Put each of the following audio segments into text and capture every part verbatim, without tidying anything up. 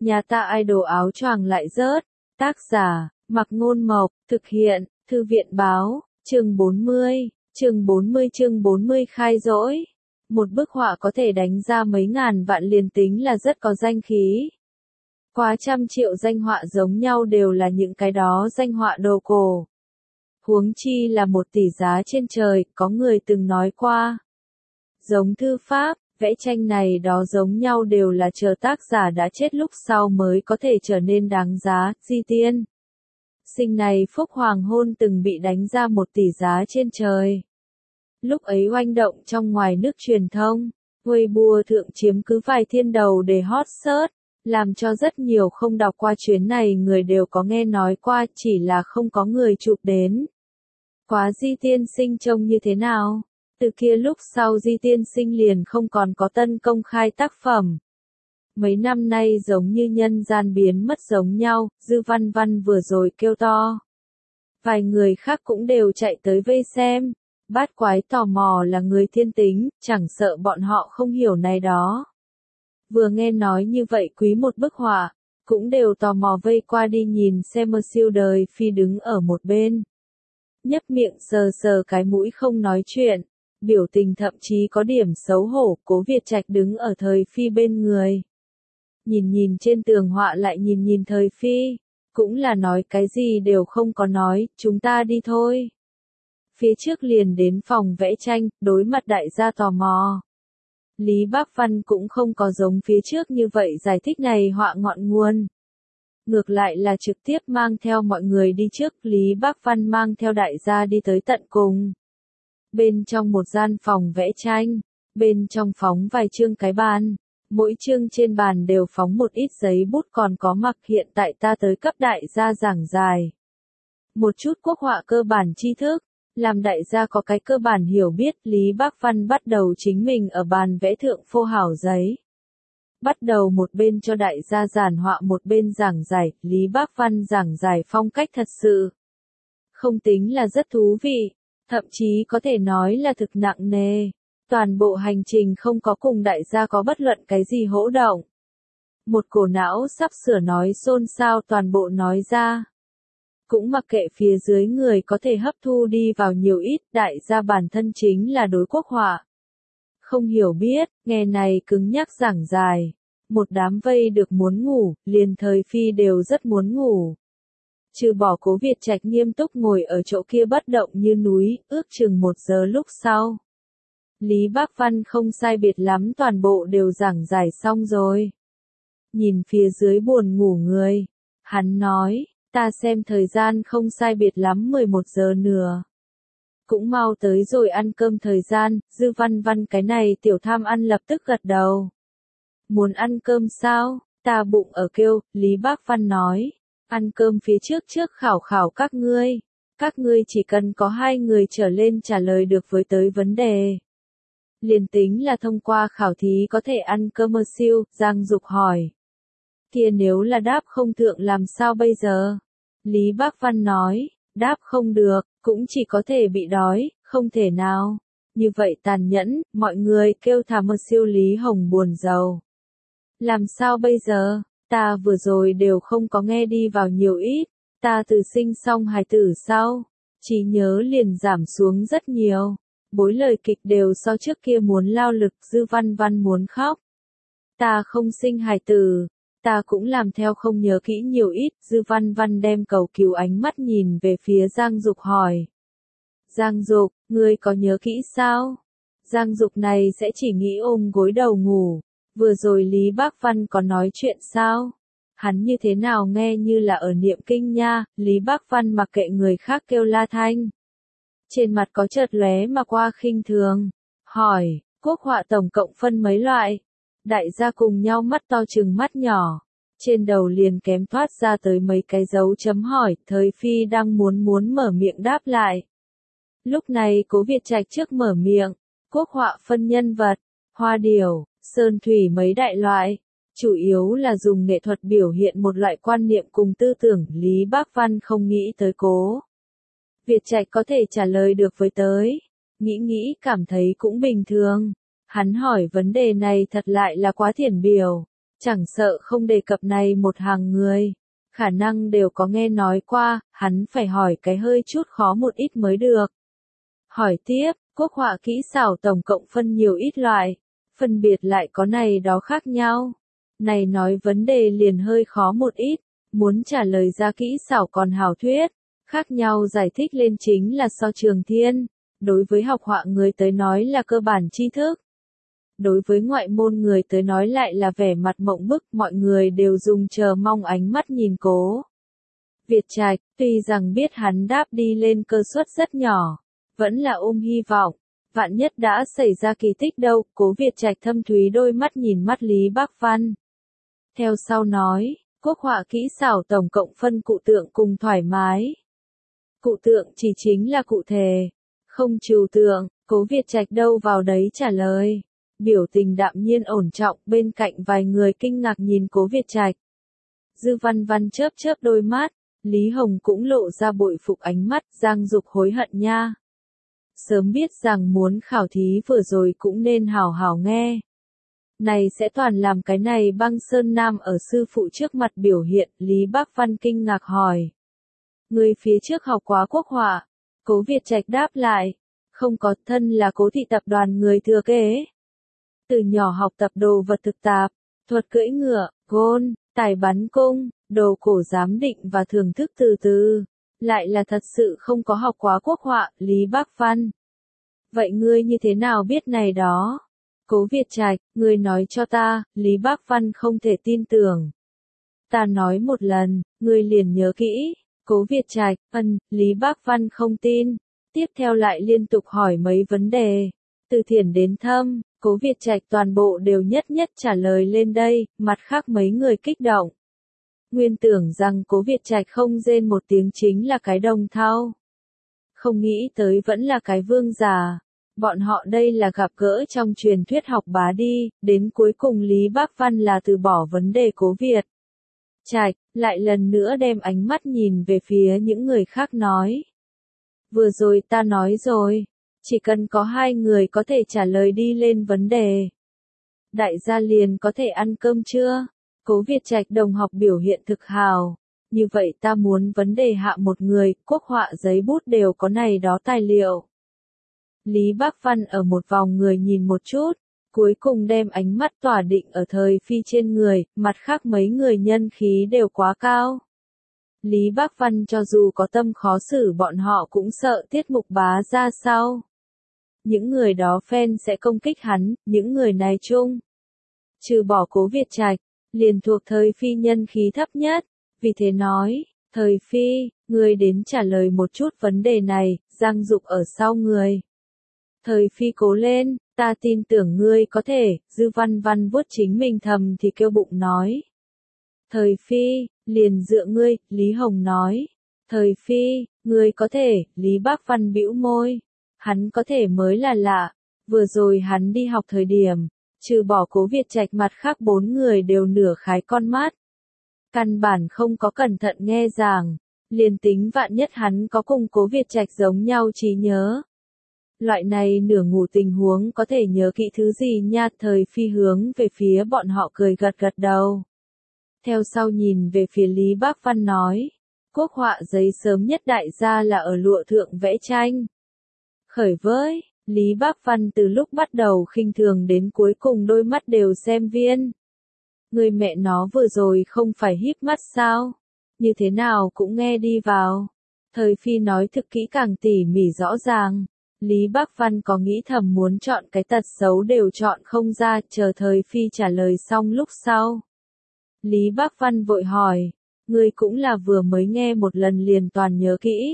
Nhà ta idol áo choàng lại rớt. Tác giả, Mặc Ngôn Mộc, thực hiện, Thư viện Báo, chương bốn mươi, chương bốn mươi chương bốn mươi khai dỗi. Một bức họa có thể đánh ra mấy ngàn vạn liền tính là rất có danh khí. Quá trăm triệu danh họa giống nhau đều là những cái đó danh họa đồ cổ. Huống chi là một tỷ giá trên trời, có người từng nói qua. Giống thư pháp, vẽ tranh này đó giống nhau đều là chờ tác giả đã chết lúc sau mới có thể trở nên đáng giá, Di Tiên. Sinh này phúc hoàng hôn từng bị đánh ra một tỷ giá trên trời. Lúc ấy oanh động trong ngoài nước truyền thông, Weibo thượng chiếm cứ vài thiên đầu để hot search, làm cho rất nhiều không đọc qua chuyến này người đều có nghe nói qua, chỉ là không có người chụp đến. Quá Di Tiên Sinh trông như thế nào? Từ kia lúc sau Di Tiên Sinh liền không còn có tân công khai tác phẩm. Mấy năm nay giống như nhân gian biến mất giống nhau, Dư Văn Văn vừa rồi kêu to. Vài người khác cũng đều chạy tới vây xem. Bát quái tò mò là người thiên tính, chẳng sợ bọn họ không hiểu này đó. Vừa nghe nói như vậy quý một bức họa, cũng đều tò mò vây qua đi nhìn xem siêu đời phi đứng ở một bên. Nhấp miệng sờ sờ cái mũi không nói chuyện, biểu tình thậm chí có điểm xấu hổ, Cố Việt Trạch đứng ở Thời Phi bên người. Nhìn nhìn trên tường họa lại nhìn nhìn Thời Phi, cũng là nói cái gì đều không có nói, chúng ta đi thôi. Phía trước liền đến phòng vẽ tranh, đối mặt đại gia tò mò. Lý Bác Văn cũng không có giống phía trước như vậy giải thích này họa ngọn nguồn. Ngược lại là trực tiếp mang theo mọi người đi trước, Lý Bác Văn mang theo đại gia đi tới tận cùng. Bên trong một gian phòng vẽ tranh, bên trong phóng vài chương cái bàn, mỗi chương trên bàn đều phóng một ít giấy bút còn có mặc hiện tại ta tới cấp đại gia giảng giải. Một chút quốc họa cơ bản tri thức, làm đại gia có cái cơ bản hiểu biết, Lý Bác Văn bắt đầu chính mình ở bàn vẽ thượng phô hảo giấy. Bắt đầu một bên cho đại gia giản họa một bên giảng giải, Lý Bác Văn giảng giải phong cách thật sự. Không tính là rất thú vị, thậm chí có thể nói là thực nặng nề. Toàn bộ hành trình không có cùng đại gia có bất luận cái gì hỗ động. Một cổ não sắp sửa nói xôn xao toàn bộ nói ra. Cũng mặc kệ phía dưới người có thể hấp thu đi vào nhiều ít, đại gia bản thân chính là đối quốc họa. Không hiểu biết, nghe này cứng nhắc giảng dài. Một đám vây được muốn ngủ, liền Thời Phi đều rất muốn ngủ. Trừ bỏ Cố Việt Trạch nghiêm túc ngồi ở chỗ kia bất động như núi, ước chừng một giờ lúc sau. Lý Bác Văn không sai biệt lắm toàn bộ đều giảng giải xong rồi. Nhìn phía dưới buồn ngủ người. Hắn nói, ta xem thời gian không sai biệt lắm mười một giờ nữa. Cũng mau tới rồi ăn cơm thời gian, Dư Văn Văn cái này tiểu tham ăn lập tức gật đầu. Muốn ăn cơm sao? Ta bụng ở kêu, Lý Bác Văn nói. Ăn cơm phía trước trước khảo khảo các ngươi. Các ngươi chỉ cần có hai người trở lên trả lời được với tới vấn đề. Liền tính là thông qua khảo thí có thể ăn cơm mơ siêu, Giang Dục hỏi. Kia nếu là đáp không thượng làm sao bây giờ? Lý Bác Văn nói, đáp không được, cũng chỉ có thể bị đói, không thể nào. Như vậy tàn nhẫn, mọi người kêu thả mơ siêu Lý Hồng buồn rầu. Làm sao bây giờ? Ta vừa rồi đều không có nghe đi vào nhiều ít, ta từ sinh xong hài tử sau, trí nhớ liền giảm xuống rất nhiều. Bối lời kịch đều so trước kia muốn lao lực, Dư Văn Văn muốn khóc. Ta không sinh hài tử, ta cũng làm theo không nhớ kỹ nhiều ít, Dư Văn Văn đem cầu cứu ánh mắt nhìn về phía Giang Dục hỏi. Giang Dục, ngươi có nhớ kỹ sao? Giang Dục này sẽ chỉ nghĩ ôm gối đầu ngủ. Vừa rồi Lý Bác Văn có nói chuyện sao? Hắn như thế nào nghe như là ở niệm kinh nha, Lý Bác Văn mặc kệ người khác kêu la thanh. Trên mặt có chợt lóe mà qua khinh thường. Hỏi, quốc họa tổng cộng phân mấy loại? Đại gia cùng nhau mắt to chừng mắt nhỏ. Trên đầu liền kém thoát ra tới mấy cái dấu chấm hỏi, Thời Phi đang muốn muốn mở miệng đáp lại. Lúc này Cố Việt Trạch trước mở miệng, quốc họa phân nhân vật, hoa điểu, sơn thủy mấy đại loại. Chủ yếu là dùng nghệ thuật biểu hiện một loại quan niệm cùng tư tưởng, Lý Bác Văn không nghĩ tới Cố Việt Trạch có thể trả lời được với tới. Nghĩ nghĩ cảm thấy cũng bình thường. Hắn hỏi vấn đề này thật lại là quá thiển biểu. Chẳng sợ không đề cập này một hàng người, khả năng đều có nghe nói qua, hắn phải hỏi cái hơi chút khó một ít mới được. Hỏi tiếp, quốc họa kỹ xảo tổng cộng phân nhiều ít loại, phân biệt lại có này đó khác nhau. Này nói vấn đề liền hơi khó một ít, muốn trả lời ra kỹ xảo còn hảo thuyết, khác nhau giải thích lên chính là so trường thiên, đối với học họa người tới nói là cơ bản tri thức. Đối với ngoại môn người tới nói lại là vẻ mặt mộng bức, mọi người đều dùng chờ mong ánh mắt nhìn Cố Việt Trạch, tuy rằng biết hắn đáp đi lên cơ suất rất nhỏ, vẫn là ôm hy vọng, vạn nhất đã xảy ra kỳ tích đâu. Cố Việt Trạch thâm thúy đôi mắt nhìn mắt Lý Bác Văn. Theo sau nói, quốc họa kỹ xảo tổng cộng phân cụ tượng cùng thoải mái. Cụ tượng chỉ chính là cụ thể, không trừu tượng. Cố Việt Trạch đâu vào đấy trả lời. Biểu tình đạm nhiên ổn trọng, bên cạnh vài người kinh ngạc nhìn Cố Việt Trạch. Dư Văn Văn chớp chớp đôi mắt, Lý Hồng cũng lộ ra bội phục ánh mắt, Giang Dục hối hận nha. Sớm biết rằng muốn khảo thí vừa rồi cũng nên hảo hảo nghe. Này sẽ toàn làm cái này Băng Sơn Nam ở sư phụ trước mặt biểu hiện. Lý Bác Văn kinh ngạc hỏi. Người phía trước học quá quốc họa. Cố Việt Trạch đáp lại. Không có, thân là Cố thị tập đoàn người thừa kế. Từ nhỏ học tập đồ vật thực tạp, thuật cưỡi ngựa, gôn, tài bắn cung, đồ cổ giám định và thưởng thức từ từ. Lại là thật sự không có học quá quốc họa. Lý Bác Văn. Vậy ngươi như thế nào biết này đó? Cố Việt Trạch, ngươi nói cho ta. Lý Bác Văn không thể tin tưởng. Ta nói một lần, ngươi liền nhớ kỹ. Cố Việt Trạch, ân, Lý Bác Văn không tin. Tiếp theo lại liên tục hỏi mấy vấn đề. Từ thiển đến thâm, Cố Việt Trạch toàn bộ đều nhất nhất trả lời lên đây, mặt khác mấy người kích động. Nguyên tưởng rằng Cố Việt Trạch không rên một tiếng chính là cái đồng thau. Không nghĩ tới vẫn là cái vương già. Bọn họ đây là gặp gỡ trong truyền thuyết học bá đi, đến cuối cùng Lý Bác Văn là từ bỏ vấn đề Cố Việt Trạch, lại lần nữa đem ánh mắt nhìn về phía những người khác nói. Vừa rồi ta nói rồi, chỉ cần có hai người có thể trả lời đi lên vấn đề. Đại gia liền có thể ăn cơm chưa? Cố Việt Trạch đồng học biểu hiện thực hào. Như vậy ta muốn vấn đề hạ một người, quốc họa giấy bút đều có này đó tài liệu. Lý Bác Văn ở một vòng người nhìn một chút, cuối cùng đem ánh mắt tỏa định ở Thời Phi trên người, mặt khác mấy người nhân khí đều quá cao. Lý Bác Văn cho dù có tâm khó xử bọn họ cũng sợ tiết mục bá ra sau. Những người đó fan sẽ công kích hắn, những người này chung. Trừ bỏ Cố Việt Trạch, liền thuộc Thời Phi nhân khí thấp nhất, vì thế nói, Thời Phi, ngươi đến trả lời một chút vấn đề này, Giang Dục ở sau người. Thời Phi cố lên, ta tin tưởng ngươi có thể. Dư Văn Văn vuốt chính mình thầm thì kêu bụng nói. Thời Phi, liền dựa ngươi. Lý Hồng nói. Thời Phi, ngươi có thể. Lý Bác Văn bĩu môi. Hắn có thể mới là lạ. Vừa rồi hắn đi học thời điểm, trừ bỏ Cố Việt Trạch mặt khác bốn người đều nửa khái con mắt. Căn bản không có cẩn thận nghe giảng. Liền tính vạn nhất hắn có cùng Cố Việt Trạch giống nhau trí nhớ. Loại này nửa ngủ tình huống có thể nhớ kỹ thứ gì nha. Thời Phi hướng về phía bọn họ cười gật gật đầu. Theo sau nhìn về phía Lý Bác Văn nói. Quốc họa giấy sớm nhất đại gia là ở lụa thượng vẽ tranh. Khởi với, Lý Bác Văn từ lúc bắt đầu khinh thường đến cuối cùng đôi mắt đều xem viên. Người mẹ nó vừa rồi không phải híp mắt sao? Như thế nào cũng nghe đi vào. Thời Phi nói thực kỹ càng tỉ mỉ rõ ràng. Lý Bác Văn có nghĩ thầm muốn chọn cái tật xấu đều chọn không ra, chờ Thời Phi trả lời xong lúc sau. Lý Bác Văn vội hỏi, ngươi cũng là vừa mới nghe một lần liền toàn nhớ kỹ.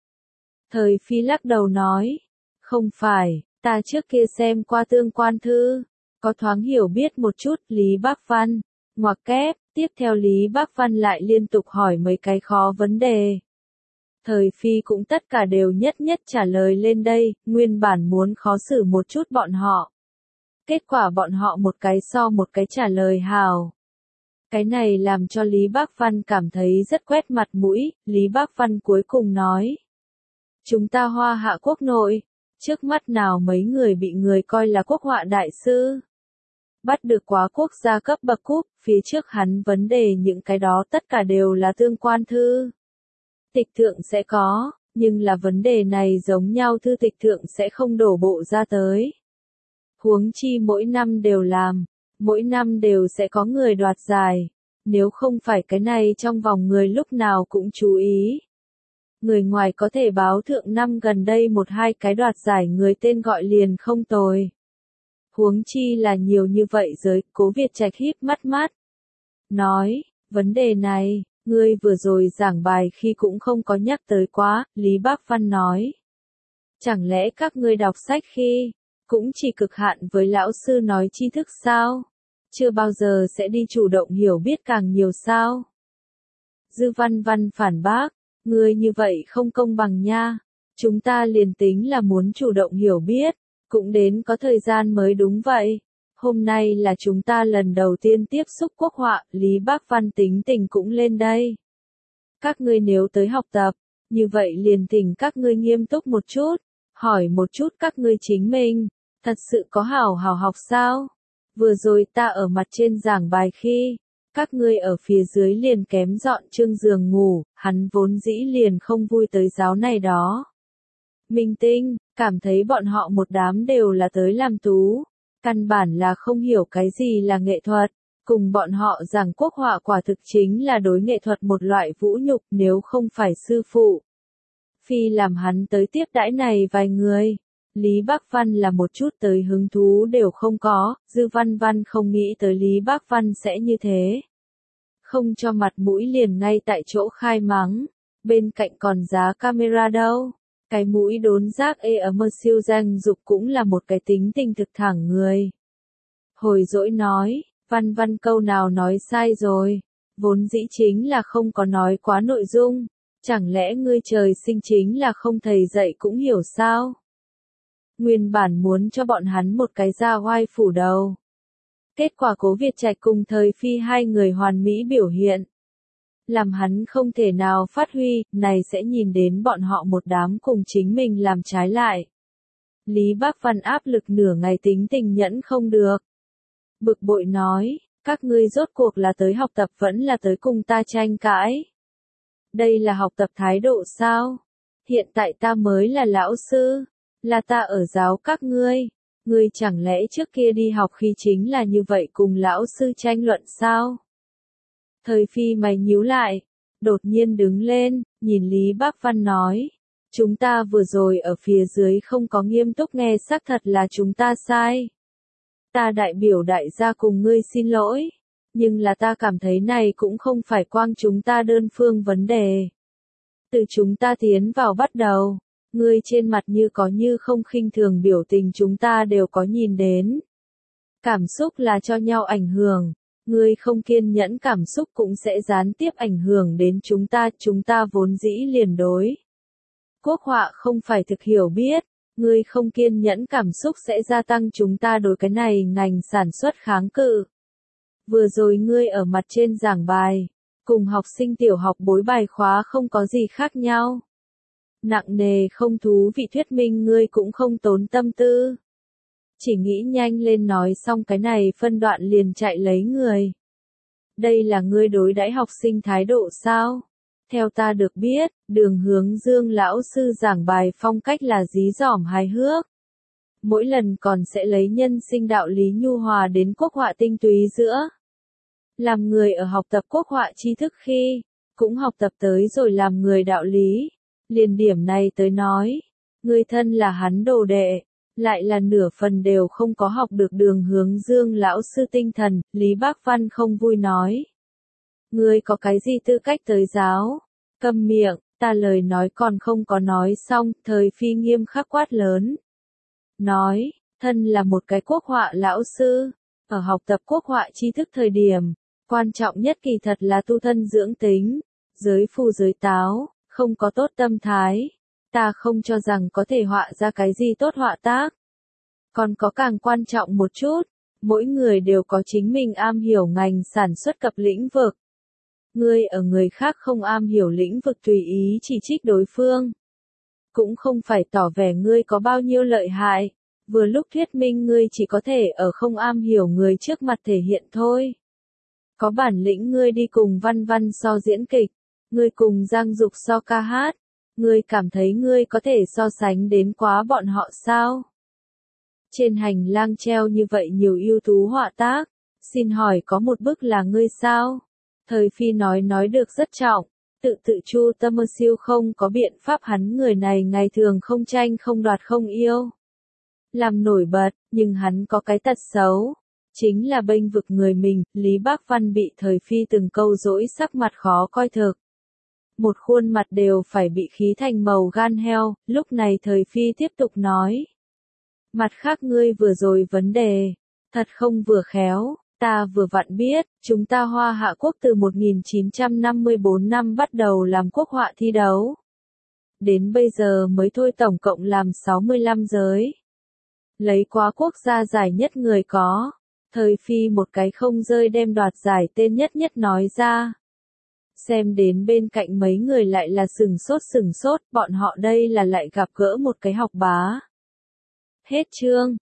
Thời Phi lắc đầu nói, không phải, ta trước kia xem qua tương quan thư, có thoáng hiểu biết một chút. Lý Bác Văn, ngoặc kép, tiếp theo Lý Bác Văn lại liên tục hỏi mấy cái khó vấn đề. Thời Phi cũng tất cả đều nhất nhất trả lời lên đây, nguyên bản muốn khó xử một chút bọn họ. Kết quả bọn họ một cái so một cái trả lời hào. Cái này làm cho Lý Bác Văn cảm thấy rất quét mặt mũi. Lý Bác Văn cuối cùng nói. Chúng ta Hoa Hạ quốc nội, trước mắt nào mấy người bị người coi là quốc họa đại sư. Bắt được quá quốc gia cấp bậc cúp, phía trước hắn vấn đề những cái đó tất cả đều là tương quan thư. Tịch thượng sẽ có, nhưng là vấn đề này giống nhau thư tịch thượng sẽ không đổ bộ ra tới. Huống chi mỗi năm đều làm, mỗi năm đều sẽ có người đoạt giải, nếu không phải cái này trong vòng người lúc nào cũng chú ý. Người ngoài có thể báo thượng năm gần đây một hai cái đoạt giải người tên gọi liền không tồi. Huống chi là nhiều như vậy giới, Cố Việt Trạch híp mắt mắt. Nói, vấn đề này, ngươi vừa rồi giảng bài khi cũng không có nhắc tới quá, Lý Bác Văn nói. Chẳng lẽ các ngươi đọc sách khi, cũng chỉ cực hạn với lão sư nói tri thức sao? Chưa bao giờ sẽ đi chủ động hiểu biết càng nhiều sao? Dư Văn Văn phản bác, ngươi như vậy không công bằng nha. Chúng ta liền tính là muốn chủ động hiểu biết, cũng đến có thời gian mới đúng vậy. Hôm nay là chúng ta lần đầu tiên tiếp xúc quốc họa, Lý Bác Văn tính tình cũng lên đây. Các ngươi nếu tới học tập, như vậy liền thỉnh các ngươi nghiêm túc một chút, hỏi một chút các ngươi chính mình, thật sự có hảo hảo học sao? Vừa rồi ta ở mặt trên giảng bài khi, các ngươi ở phía dưới liền kém dọn chương giường ngủ, hắn vốn dĩ liền không vui tới giáo này đó. Minh Tinh, cảm thấy bọn họ một đám đều là tới làm tú, căn bản là không hiểu cái gì là nghệ thuật, cùng bọn họ giảng quốc họa quả thực chính là đối nghệ thuật một loại vũ nhục nếu không phải sư phụ. Phi làm hắn tới tiếp đãi này vài người. Lý Bác Văn là một chút tới hứng thú đều không có, Dư Văn Văn không nghĩ tới Lý Bác Văn sẽ như thế. Không cho mặt mũi liền ngay tại chỗ khai mắng, bên cạnh còn giá camera đâu. Cái mũi đốn giác ê ấm siêu danh dục cũng là một cái tính tình thực thẳng người. Hồi dỗi nói, Văn Văn câu nào nói sai rồi, vốn dĩ chính là không có nói quá nội dung, chẳng lẽ ngươi trời sinh chính là không thầy dạy cũng hiểu sao? Nguyên bản muốn cho bọn hắn một cái ra oai phủ đầu. Kết quả Cố Việt Trạch cùng Thời Phi hai người hoàn mỹ biểu hiện. Làm hắn không thể nào phát huy, này sẽ nhìn đến bọn họ một đám cùng chính mình làm trái lại. Lý Bác Văn áp lực nửa ngày tính tình nhẫn không được. Bực bội nói, các ngươi rốt cuộc là tới học tập vẫn là tới cùng ta tranh cãi. Đây là học tập thái độ sao? Hiện tại ta mới là lão sư, là ta ở giáo các ngươi. Ngươi chẳng lẽ trước kia đi học khi chính là như vậy cùng lão sư tranh luận sao? Thời Phi mày nhíu lại, đột nhiên đứng lên, nhìn Lý Bác Văn nói. Chúng ta vừa rồi ở phía dưới không có nghiêm túc nghe xác thật là chúng ta sai. Ta đại biểu đại gia cùng ngươi xin lỗi, nhưng là ta cảm thấy này cũng không phải quang chúng ta đơn phương vấn đề. Từ chúng ta tiến vào bắt đầu, ngươi trên mặt như có như không khinh thường biểu tình chúng ta đều có nhìn đến. Cảm xúc là cho nhau ảnh hưởng. Ngươi không kiên nhẫn cảm xúc cũng sẽ gián tiếp ảnh hưởng đến chúng ta, chúng ta vốn dĩ liền đối. Quốc họa không phải thực hiểu biết, ngươi không kiên nhẫn cảm xúc sẽ gia tăng chúng ta đối cái này ngành sản xuất kháng cự. Vừa rồi ngươi ở mặt trên giảng bài, cùng học sinh tiểu học bối bài khóa không có gì khác nhau. Nặng nề không thú vị thuyết minh ngươi cũng không tốn tâm tư. Chỉ nghĩ nhanh lên nói xong cái này phân đoạn liền chạy lấy người. Đây là ngươi đối đãi học sinh thái độ sao? Theo ta được biết, Đường Hướng Dương lão sư giảng bài phong cách là dí dỏm hài hước. Mỗi lần còn sẽ lấy nhân sinh đạo lý nhu hòa đến quốc họa tinh túy giữa. Làm người ở học tập quốc họa tri thức khi, cũng học tập tới rồi làm người đạo lý. Liền điểm này tới nói, ngươi thân là hắn đồ đệ. Lại là nửa phần đều không có học được Đường Hướng Dương lão sư tinh thần, Lý Bác Văn không vui nói. Ngươi có cái gì tư cách tới giáo? Câm miệng, ta lời nói còn không có nói xong, Thời Phi nghiêm khắc quát lớn. Nói, thân là một cái quốc họa lão sư, ở học tập quốc họa tri thức thời điểm, quan trọng nhất kỳ thật là tu thân dưỡng tính, giới phù giới táo, không có tốt tâm thái. Ta không cho rằng có thể họa ra cái gì tốt họa tác. Còn có càng quan trọng một chút, mỗi người đều có chính mình am hiểu ngành sản xuất cập lĩnh vực. Ngươi ở người khác không am hiểu lĩnh vực tùy ý chỉ trích đối phương. Cũng không phải tỏ vẻ ngươi có bao nhiêu lợi hại. Vừa lúc thuyết minh ngươi chỉ có thể ở không am hiểu người trước mặt thể hiện thôi. Có bản lĩnh ngươi đi cùng Văn Văn so diễn kịch, ngươi cùng Giang Dục so ca hát, ngươi cảm thấy ngươi có thể so sánh đến quá bọn họ sao? Trên hành lang treo như vậy nhiều ưu tú họa tác, xin hỏi có một bức là ngươi sao? Thời Phi nói nói được rất trọng, tự tự Chu Tâm Mơ Siêu không có biện pháp, hắn người này ngày thường không tranh không đoạt không yêu làm nổi bật, nhưng hắn có cái tật xấu, chính là bênh vực người mình. Lý Bác Văn bị Thời Phi từng câu dỗi sắc mặt khó coi thực. Một khuôn mặt đều phải bị khí thành màu gan heo, lúc này Thời Phi tiếp tục nói. Mặt khác ngươi vừa rồi vấn đề, thật không vừa khéo, ta vừa vặn biết, chúng ta Hoa Hạ Quốc từ một nghìn chín trăm năm mươi tư năm bắt đầu làm quốc họa thi đấu. Đến bây giờ mới thôi tổng cộng làm sáu mươi lăm giới. Lấy quá quốc gia giải nhất người có. Thời Phi một cái không rơi đem đoạt giải tên nhất nhất nói ra. Xem đến bên cạnh mấy người lại là sừng sốt sừng sốt, bọn họ đây là lại gặp gỡ một cái học bá. Hết chương.